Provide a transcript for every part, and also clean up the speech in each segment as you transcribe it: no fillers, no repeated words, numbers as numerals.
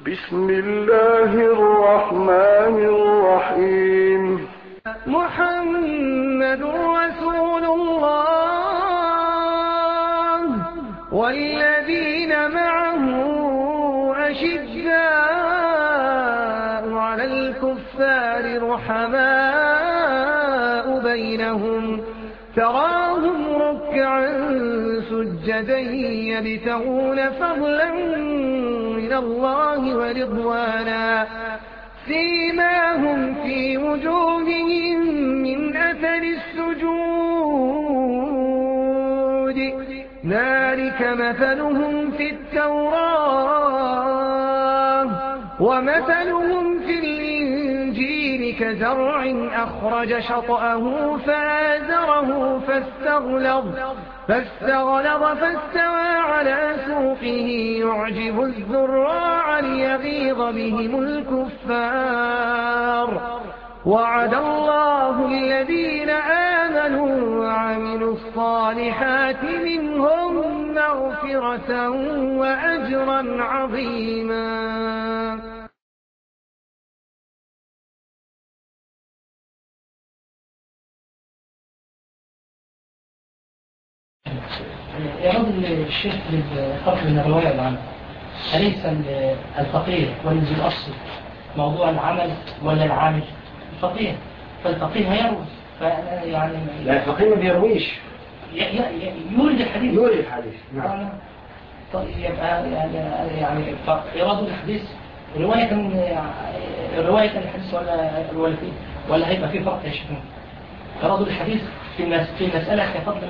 بسم الله الرحمن الرحيم. محمد رسول الله والذين معه أشداء على الكفار رحماء بينهم تراهم ركعا سجدا يبتغون فضلا من الله ورضوانا سيماهم في وجوههم من أثر السجود ذلك مثلهم في التوراة ومثلهم في الإنجيل كزرع أخرج شطأه فآزره فاستغلظ فاستوى على سوقه يعجب الزراع ليغيظ بهم الكفار وعد الله الذين آمنوا وعملوا الصالحات منهم مغفرة وأجرا عظيما. يرد الشيخ للفرق بين الرواية والعمل، أليس الفقيه والذي الأصل موضوع العمل ولا العامل؟ الفقيه، فالفقيه هيروي يعني لا الفقيه ما بيرويش، يورد الحديث. نعم. طيب يبقى يعني إرادة الحديث رواية الحديث ولا هيبقى في فرق يا شيخ؟ إرادة الحديث في مسألة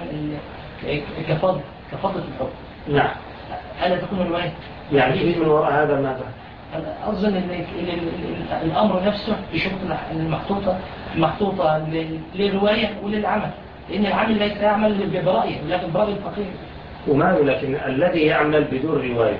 كفضل الحكم. نعم. ألا تكون الرواية؟ يعني في من وراء هذا ماذا؟ أظن أن الأمر نفسه بشروط محطوطة للرواية وللعمل، لأن العمل ليس يعمل برأيه ولكن برأي الفقيه. وماذا؟ لكن الذي يعمل بدون رواية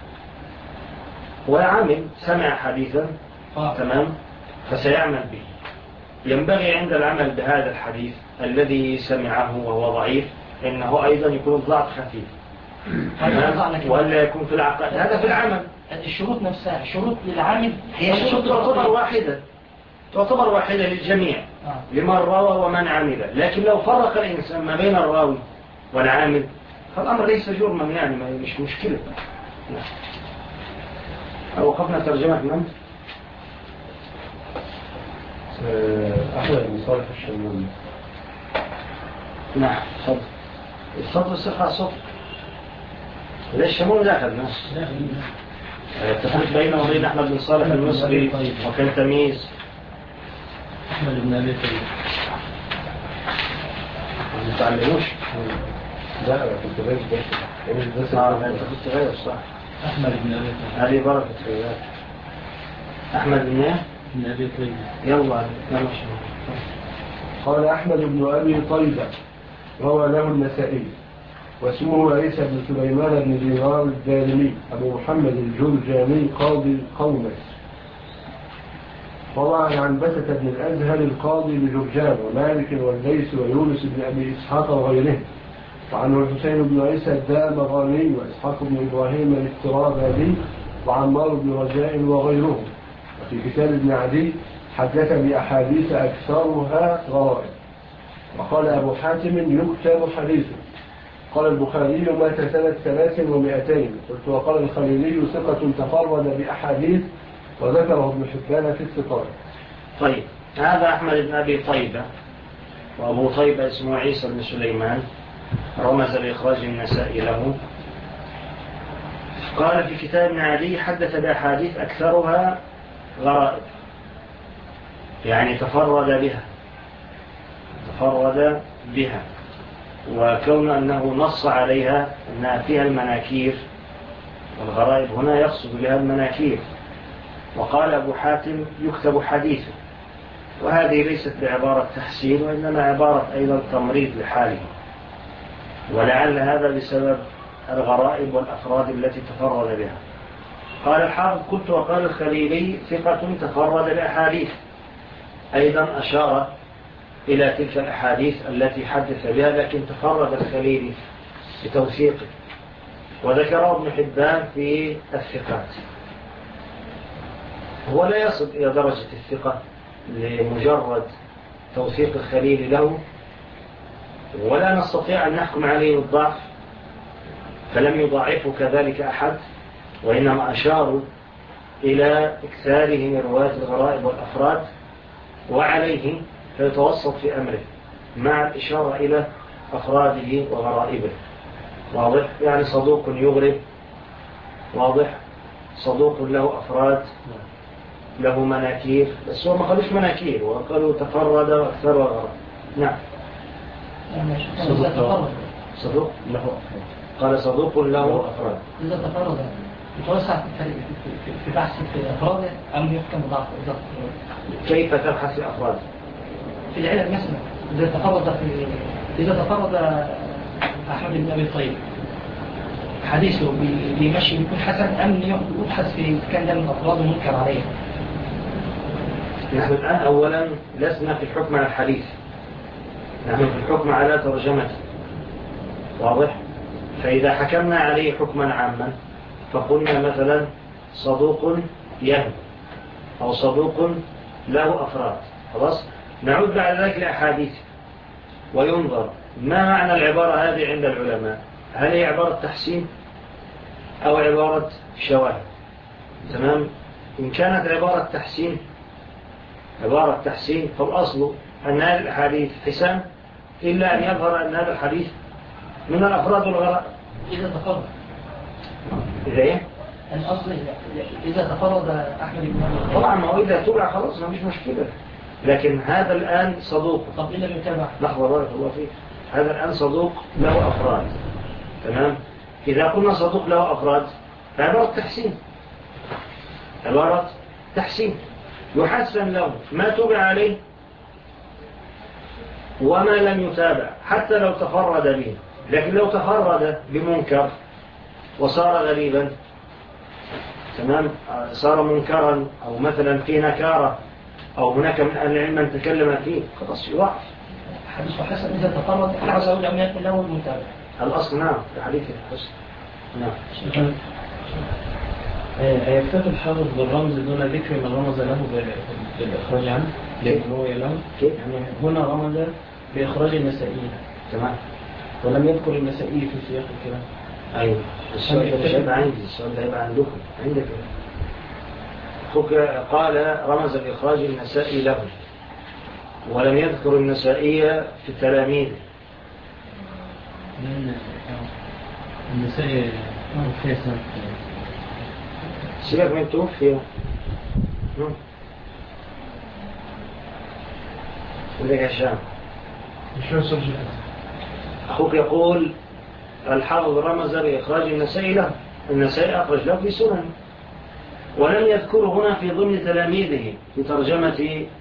هو عامل سمع حديثا تمام فسيعمل به. ينبغي عند العمل بهذا الحديث الذي سمعه وهو ضعيف إنه أيضا يكون الضعف خفيف ولا يكون في العقل. هذا في العمل. الشروط نفسها شروط للعامل هي شروط تعتبر واحدة للجميع لمن روى ومن عمل. لكن لو فرق الإنسان ما بين الراوي والعامل فالأمر ليس جرما، يعني مش مشكلة. وقفنا ترجمة من؟ أحمد بن صالح الشموني. نعم صدق الصدر الصفحة صدق. ليش الشموني لا أخذ ناس التفريق بينه وبين أحمد بن صالح المصري وكان تمييز. أحمد بن أبي طيب ما تعلموش؟ لا كنت غير بس أنت كنت غير صح. أحمد بن أبي طيب هذه بركة غيرات. أحمد بن أبي طيب. يلا قال أحمد بن أبي طيبة روى له النسائي واسمه عيسى بن سليمان بن دينار الدارمي أبو محمد الجرجاني قاضي قومس. روى عن بسة بن الأزهر القاضي بجرجان ومالك والليث ويونس بن أبي إسحاق وغيره، وعنه الحسين بن عيسى الدامغاني وإسحاق بن إبراهيم الافترابادي وعمار بن رجاء وغيرهم. وفي كتاب ابن عدي حدث بأحاديث أكثرها غرائب. وقال أبو حاتم يكتب حديثه. قال البخاري مات سنة 300. قلت وقال الخليلي ثقة تفرد بأحاديث وذكره ابن حبان في الثقات. طيب هذا أحمد بن أبي طيبة، وأبو طيبة اسمه عيسى بن سليمان، رمز لإخراج النسائي له. قال في كتاب ابن عدي حدث بأحاديث أكثرها غرائب، يعني تفرد بها وكون أنه نص عليها أنها فيها المناكير، والغرائب هنا يقصد بها المناكير. وقال أبو حاتم يكتب حديثه، وهذه ليست بعبارة تحسين وإنما عبارة أيضا تمريض لحاله، ولعل هذا بسبب الغرائب والأفراد التي تفرد بها. قال الحافظ قلت وقال الخليلي ثقة تفرد بأحاديث، أيضا أشار إلى تلك الأحاديث التي حدث بها، لكن تفرد الخليلي بتوثيقه، وذكره ابن حبان في الثقات. هو لا يصل إلى درجة الثقة لمجرد توثيق الخليل له، ولا نستطيع أن نحكم عليه بالضعف، فلم يضاعفه كذلك أحد، وإنما أشاروا إلى إكثاره من رواية الغرائب والأفراد، وعليه فيتوسط في أمره مع الإشارة إلى أفراده وغرائبه. واضح؟ يعني صدوق يغرب، واضح؟ صدوق له أفراد، له مناكير، بس هو ما قالوش مناكير، وقالوا تفرد وأكثر وغرب. نعم. صدوق له أفراد، قال صدوق له أفراد. إذا تفرد يتوسع في بحث في أفراده أم يحكم ضعف؟ كيف تبحث في أفراد؟ في العلم مثلا إذا تفرد أحمد بن أبي طيب حديثه بمشي يكون حسن أم يبحث في كان ده من أفراد منكر عليه؟ نحن الآن أولا لسنا في الحكم على الحديث، نحن في الحكم على ترجمته. واضح؟ فإذا حكمنا عليه حكما عاما فقلنا مثلا صدوق يهم أو صدوق له أفراد، خلاص نعود بعد ذلك لأحاديث وينظر ما معنى العبارة هذه عند العلماء، هل هي عبارة تحسين أو عبارة شواهد؟ تمام. إن كانت عبارة تحسين فالأصل أن هذه الحديث حسان، إلا أن يظهر أن هذا الحديث من الأفراد والغرائب. إذا تفرد إذا الأصل إذا تفرد أحمد بن أبي طبعا ما هو إذا تبع خلاص ما فيش مشكلة، لكن هذا الآن صدوق. طب إلا يتابع لحظة بارك الله فيك، هذا الآن صدوق له أفراد. تمام. إذا قلنا صدوق له أفراد فعبارة تحسين يحسن له ما تبع عليه وما لم يتابع حتى لو تفرد به. لكن لو تفرد بمنكر وصار غريبا، تمام، صار منكرا أو مثلا في نكارة أو هناك من أهل العلم من تكلم فيه خلاص يضعف. حديث حسن إذا تفرد حسن لم يكن له المتابع. الأصل نعم في حديث الحسن. نعم. يكتفي الحافظ بالرمز دون ذكر من رمز له بالإخراج عنه للرؤية له، يعني هنا رمز بإخراج النسائي، تمام، ولم يذكر النسائي في سياق الكلام. أيوة. السؤال ده مش هيبقى عندي، السؤال ده هيبقى عندكم، عندك. قال رمز بإخراج النسائي له ولم يذكر النسائي في تلاميذه. النسائي في سنة سيبك من توفي. ولك هشام أخوك يقول الحافظ رمز بإخراج النسائي له، النسائي أخرج له في سنن ولم يذكره هنا في ضمن تلاميذه في ترجمة.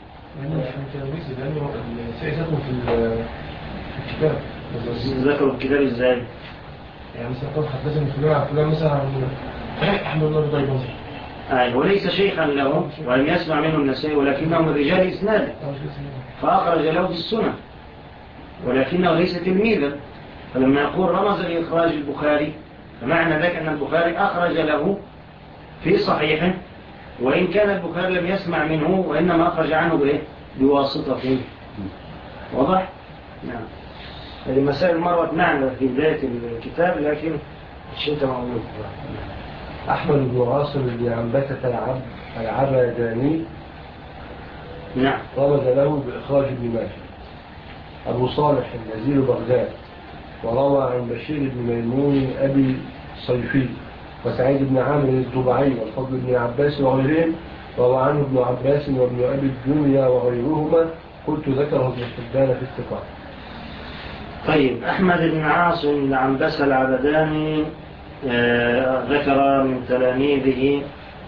ذكروا الكتاب ازاي؟ يعني مثلا قد حدثني فلان مثلا أحمد الله الضيباني، وليس شيخا له ولم يسمع منه النسائي، ولكنه من رجال إسناده فأخرج له في السنن ولكنه ليس تلميذا. فلما يقول رمز لإخراج البخاري فمعنى ذلك أن البخاري أخرج له في صحيحه، وإن كان البخاري لم يسمع منه وإنما أخرج عنه بواسطة. واضح؟ نعم. هذه مسائل مرت معنا في بداية الكتاب لكن الشيء موجود. أحمد بن عاصم بن عنبسة العبداني، نعم، رمز له بإخراج ابن ماجه. أبو صالح نزيل بغداد، وروى عن بشير بن ميمون أبي صيفي وسعيد بن عامر الضبعي والفضل بن عباس وغيرهم، روى عنه ابن عباس وابن أبي الدنيا وغيرهما. قلت ذكره ابن حبان في الثقات. طيب، أحمد بن عاصم بن عنبسة العبداني ذكر من تلاميذه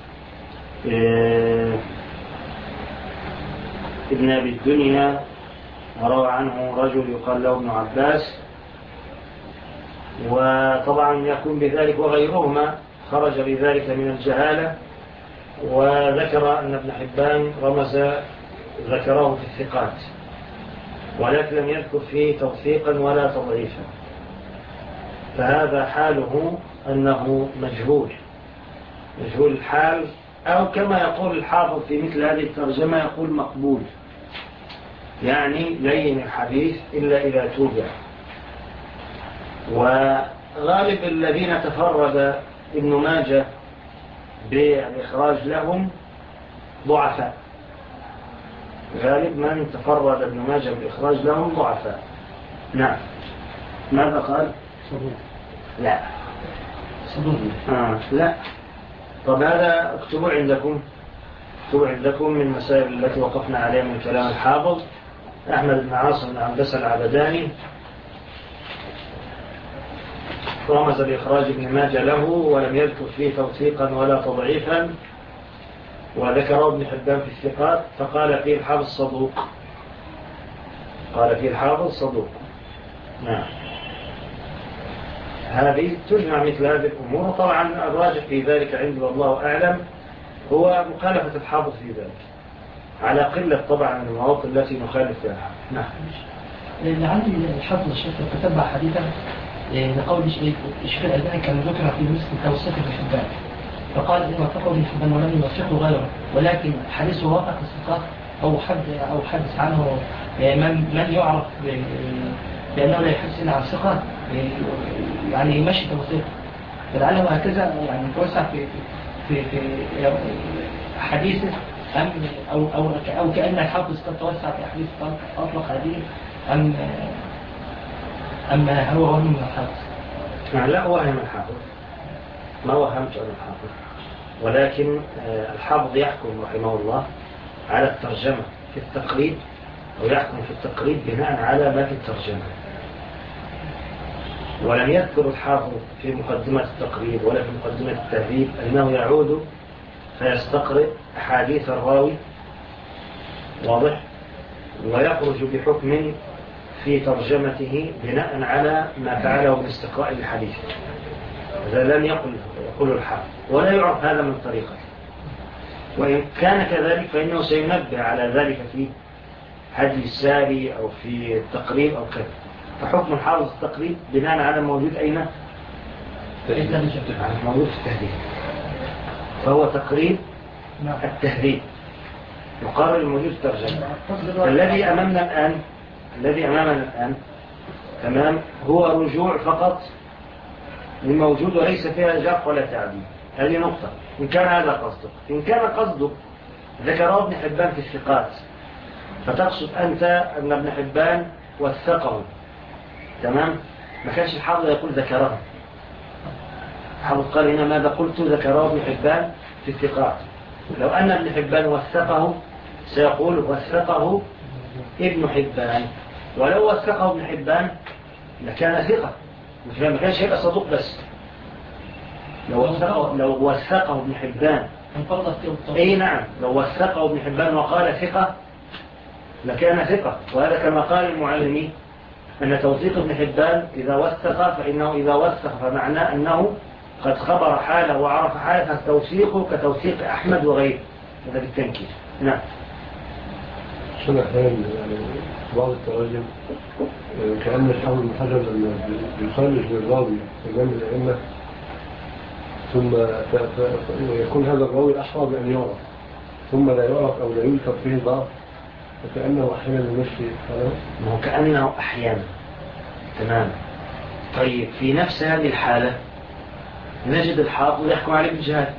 ابن أبي الدنيا، وروى عنه رجل يقال له ابن عباس، وطبعا يكون بذلك وغيرهما خرج بذلك من الجهالة. وذكر أن ابن حبان ذكره في الثقات ولكن لم يذكر فيه توثيقا ولا تضعيفا، فهذا حاله أنه مجهول الحال أو كما يقول الحافظ في مثل هذه الترجمة يقول مقبول، يعني لين الحديث إلا إذا توبع. وغالب الذين تفرد ابن ماجه بالإخراج لهم ضعفاء، غالب من تفرد ابن ماجه بالإخراج لهم ضعفاء. نعم. ماذا قال؟ صدوق. لا صدوق. لا. طب هذا اكتبوا عندكم، اكتبوا عندكم من المسائل التي وقفنا عليها من كلام الحافظ أحمد بن عاصم بن عنبس العبداني رمز لإخراج ابن ماجه له ولم يذكر فيه توثيقا ولا تضعيفا، وذكره ابن حبان في الثقات فقال فيه الحافظ صدوق، قال فيه الحافظ صدوق. نعم. هذه تجمع مثل هذه الأمور، وطبعا الراجح في ذلك عندي والله أعلم هو مخالفة الحافظ في ذلك، على قلة طبعا المواطن التي نخالف فيها. نعم. عندي الحافظ الشيخ تتبع حديثا لقول الشيخ الألباني كان ذكر في مسلم توثيق ابن حبان، فقال إن وثقه ابن حبان ولم يوثقه غيره، ولكن حديثه وافق الثقات أو حدث عنه من يعرف بأنه لا يحدث إلا عن ثقات، يعني يمشي توثيق، فلعله هكذا يعني توسع في حديثه أو كأن الحافظ قد توسع في حديث أطلق هذه أم هو وهم من الحافظ؟ لا وهم الحافظ، ما وهمت عن الحافظ، ولكن الحافظ يحكم رحمه الله على الترجمة في التقريب، أو يحكم في التقريب بناء على ما في الترجمة. ولم يذكر الحافظ في مقدمة التقريب ولا في مقدمة التهذيب أنه يعود فيستقرئ أحاديث الراوي، واضح، ويخرج بحكم في ترجمته بناء على ما فعله بالاستقراء الحديث. هذا لم يقول الحافظ، ولا يعرف هذا من طريقته، وإن كان كذلك فإنه سينبه على ذلك في هدي الساري أو في التقريب أو كذا. فحكم الحافظ التقريب بناء على موجود أين؟ موجود في التهذيب، فهو تقريب التهذيب يقارن الموجود في الترجمة. الذي أمامنا الآن تمام هو رجوع فقط للموجود وليس فيها جرح ولا تعديل. هذه نقطة إن كان هذا قصدك. إن كان قصدك ذكره ابن حبان في الثقات، فتقصد أنت أن ابن حبان وثقه، تمام، ما كانش الحافظ يقول ذكره. الحافظ قال هنا ماذا قلت؟ ذكره ابن حبان في الثقات. لو أن ابن حبان وثقه سيقول وثقه ابن حبان، ولو وثقه ابن حبان لكان ثقة، ما كانش يبقى صدوق بس. لو وثقه ابن حبان اي نعم، لو وثقه ابن حبان وقال ثقة لكان ثقة. وهذا كما قال المعلمين أن توثيق ابن حبان إذا وثق فإنه إذا وثق فمعناه أنه قد خبر حاله وعرف حاله، فتوثيقه كتوثيق أحمد وغيره، هذا بالتنكير. نعم. شنو أحيانا يعني بعض التراجم كأن الحافظ بن حجر لما يخرج للراوي إمام الأئمة ثم يكون هذا الراوي أحرى بأن يعرف ثم لا يعرف أو لا يذكر فيه ضعف، فكأنه أحيانا يمشي هو كأنه أحيانا. تمام. طيب في نفس هذه الحالة نجد الحافظ يحكم عليه بالجهاد،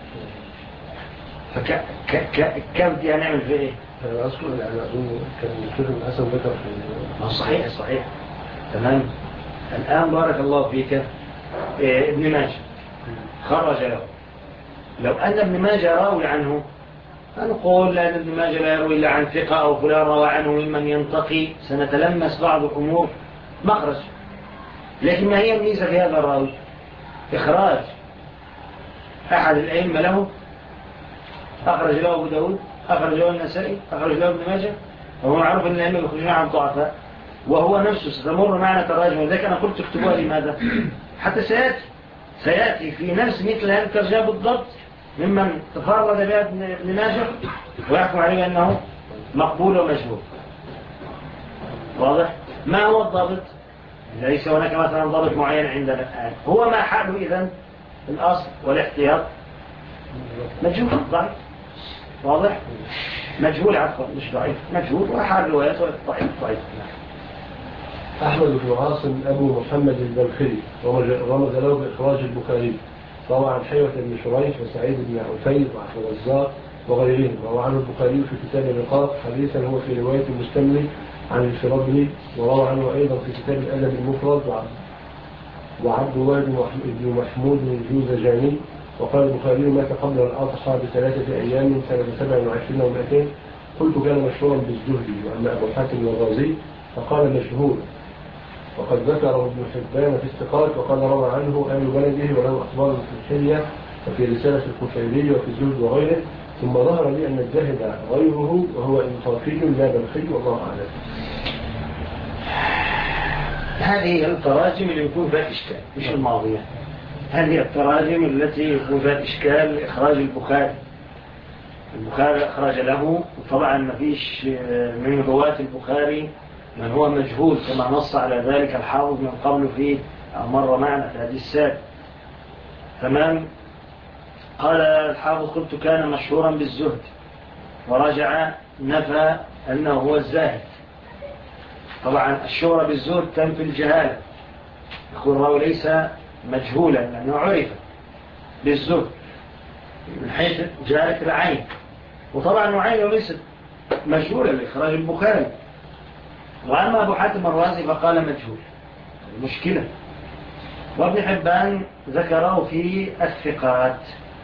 فكيف بدي نعمل في إيه؟ أنا أذكر يعني أظن كان الشيخ الحسن ذكر في صحيح. تمام. الآن بارك الله فيك ابن ماجه خرج له، لو أن ابن ماجه راوي عنه نقول لأن ابن ماجه لا يروي إلا عن ثقة أو فلان روى عنه ممن ينتقي، سنتلمس بعض الأمور مخرج. لكن ما هي الميزة في هذا الراوي؟ إخراج أحد الأئمة له، أخرج له أبو داود، أخرج له النسائي، أخرج له ابن ماجه، وهو معروف أن الأئمة يخرجون عن ضعفاء، وهو نفسه ستمر معنا تراجم. وذلك أنا قلت اكتبوها لماذا؟ حتى سيأتي في نفس مثل هذه الترجمة بالضبط ممن تفرد بها ابن ماجه ويحكم عليه أنه مقبول ومجهول. واضح؟ ما هو الضابط؟ ليس هناك مثلا ضابط معين عندنا الآن. هو ما حاله إذن الأصل والاحتياط مجهول ضعيف. واضح؟ مجهول عفوا مش ضعيف، مجهول وحال روايته ضعيف. أحمد بن عاصم أبو محمد البلخي رمز له بإخراج البخاري، روى عن حيوة بن شريح وسعيد بن عفيف وعبد الرزاق وغيرهم. روى عنه البخاري في كتاب الرقاق حديثا هو في رواية المستملي عن الفرابري، وروى عنه أيضا في كتاب الأدب المفرد وعبد الله بن محمود الجوزجاني. وقال البخاري مات قبل الأضحى ب3 أيام سنة 27 و200. قلت كان مشهورا بالزهد. وأما أبو حاتم الرازي فقال مجهول، وقد ذكره ابن حبان في الثقات، وقال روى عنه أهل بلده وله أخبار في الحلية وفي رسالة الكفيري وفي الزهد وغيره. ثم ظهر لي أن الزاهد غيره وهو إنصافي لا بلخي، والله أعلم. هذه التراجم اللي يكون فيها إشكال مش الماضية. هذه التراجم التي يكون فيها إشكال إخراج البخاري أخرج له، طبعا ما فيش من رواة البخاري من هو مجهول كما نص على ذلك الحافظ من قبل في مر معنا في هذه السابق. تمام. قال الحافظ قلت كان مشهورا بالزهد، ورجع نفى أنه هو الزاهد. طبعا الشهرة بالزهد تنفي الجهالة، يقول الراوي ليس مجهولا لأنه عرف بالزهد من حيث جهالة العين، وطبعا عينه ليست مجهولة لإخراج البخاري. وأما أبو حاتم الرازي فقال مجهول، المشكلة. وابن حبان ذكره في الثقات.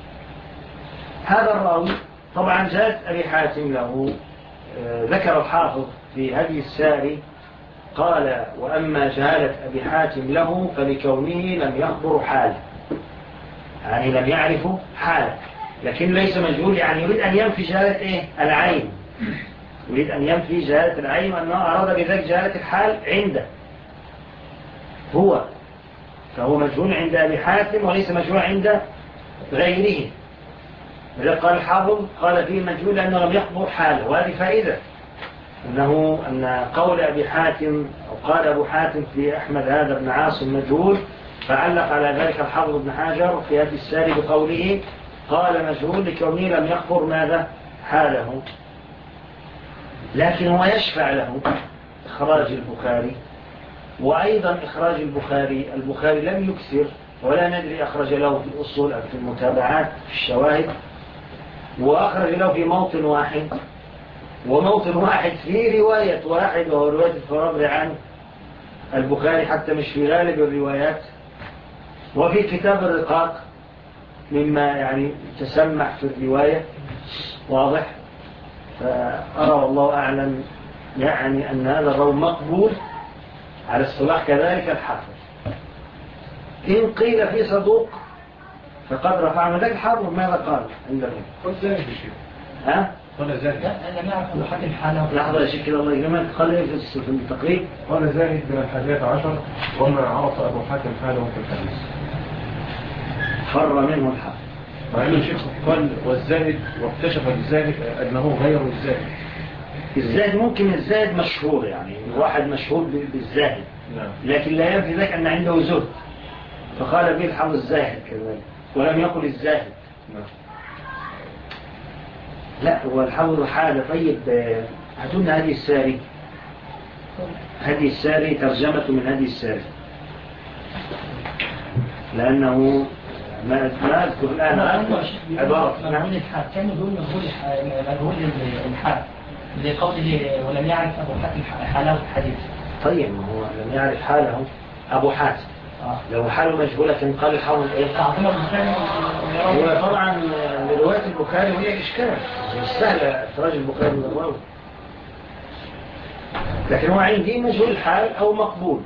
هذا الراوي طبعا جاءت أبي حاتم له ذكر الحافظ في هدي الساري قال وأما جهالة أبي حاتم له فلكونه لم يخبر حاله، يعني لم يعرفه حاله، لكن ليس مجهول، يعني يريد أن ينفي جهالة العين، يريد أن ينفي جهالة العين، وأنه أراد بذلك جهالة الحال عنده هو، فهو مجهول عند أبي حاتم وليس مجهول عند غيره. إذا قال الحافظ قال فيه مجهول لأنه لم يخبر حاله، وهذه فائدة أن قول أبي حاتم أو قال أبو حاتم في أحمد هذا بن عاصم مجهول، فعلق على ذلك الحافظ بن حجر في هذه الساري بقوله قال مجهول لكونه لم يخبر ماذا حاله. لكن هو يشفع له إخراج البخاري، وأيضا إخراج البخاري لم يكثر، ولا ندري أخرج له في الأصول أو في المتابعات في الشواهد، وأخرج له في موطن واحد، وموطن واحد في رواية واحد وهو رواية الفرابري عن البخاري، حتى مش في غالب الروايات. وفي كتاب الرقاق مما يعني تسمع في الرواية، واضح. فأرى والله أعلم يعني أن هذا الراوي مقبول على اصطلاح كذلك الحافظ. إن قيل في صدوق فقد رفع من ذلك الحافظ ماذا قال عندهم؟ قل زاهد بشيء. ها؟ قال زاهد. لم يعرف أبو حاتم حاله. لحظة يا شيخ كده الله يجمع، قال إيه في التقريب؟ قال زاهد من 11 وما عرف أبو حاتم حاله في الحديث. فر منه الحافظ. مع أنه الشيخ قال والزاهد، واكتشف الزاهد أنه غير الزاهد. الزاهد ممكن الزاهد مشهور، يعني واحد مشهور بالزاهد، لكن لا ينفي ذلك أن عنده زهد، فقال به الحافظ الزاهد كذلك ولم يقل الزاهد. لا هو الحافظ حاله. طيب هاتونا هذه الساري، هذه الساري ترجمة من هذه الساري، لأنه ما أذكر الآن عبارة مجهول الحال، كان يقول مجهول الحال لقوله ولم يعرف أبو حاتم حاله في الحديث. طيب هو لم يعرف حاله أبو حاتم، لو حاله مجهولة كان قال الحافظ إيه؟ هو طبعا رواية البخاري وهي إشكال، مش سهلة إخراج البخاري من الراوي، لكن هو عندي مجهول الحال أو مقبول.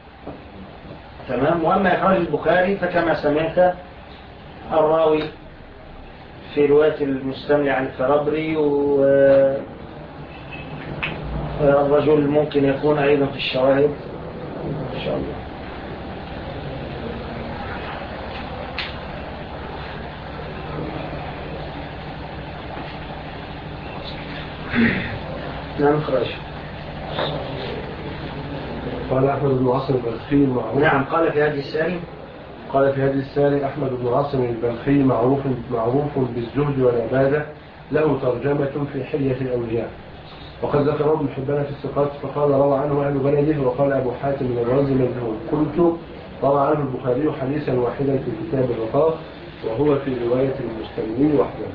تمام. وأما إخراج البخاري فكما سمعت الراوي في رواية المستملي عن الفرابري، والرجل ممكن يكون أيضا في الشواهد إن شاء الله. نعم خرج. قال أحمد بن عاصم البلخي معروف. نعم قال في هذه الساري، قال في هذه الساري أحمد بن عاصم البلخي معروف بالزهد والعبادة، له ترجمة في حلية الأولياء. وقد ذكر ابن حبان في الثقات فقال روى عنه أهل بلده. وقال أبو حاتم من الرازي منه قلت روى عنه البخاري حديثا واحدا في كتاب الرقاق وهو في رواية المستمعين وحده.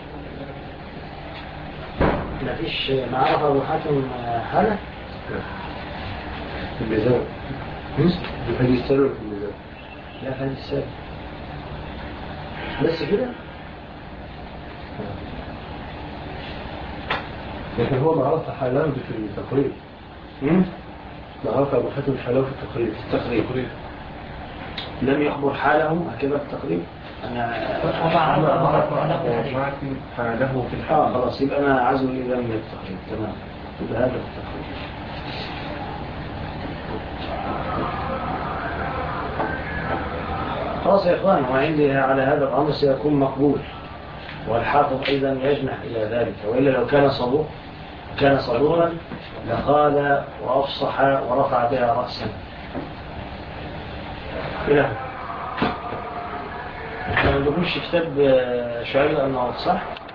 ما فيش معرف أبو حاتم حالة؟ في الميزان الحديث السابق في الميزان. لا الحديث السابق بس كده. لكن هو معرفة حلاوة في التقريب. معرفة أبو حاتم حلاوة في التقريب. لم يخبر حاله هكذا في التقريب. أنا حاله في الحال. خلاص يبقى أنا عزو لي من التقريب. تمام يبقى هذا التقريب. خلاص يا إخوان وعندي على هذا الأمر سيكون مقبول والحافظ أيضا يجنح إلى ذلك. وإلا لو كان صدورا لقال وأفصح ورفع بها رأسا. إله ما نقولش كتاب شعير أنه صح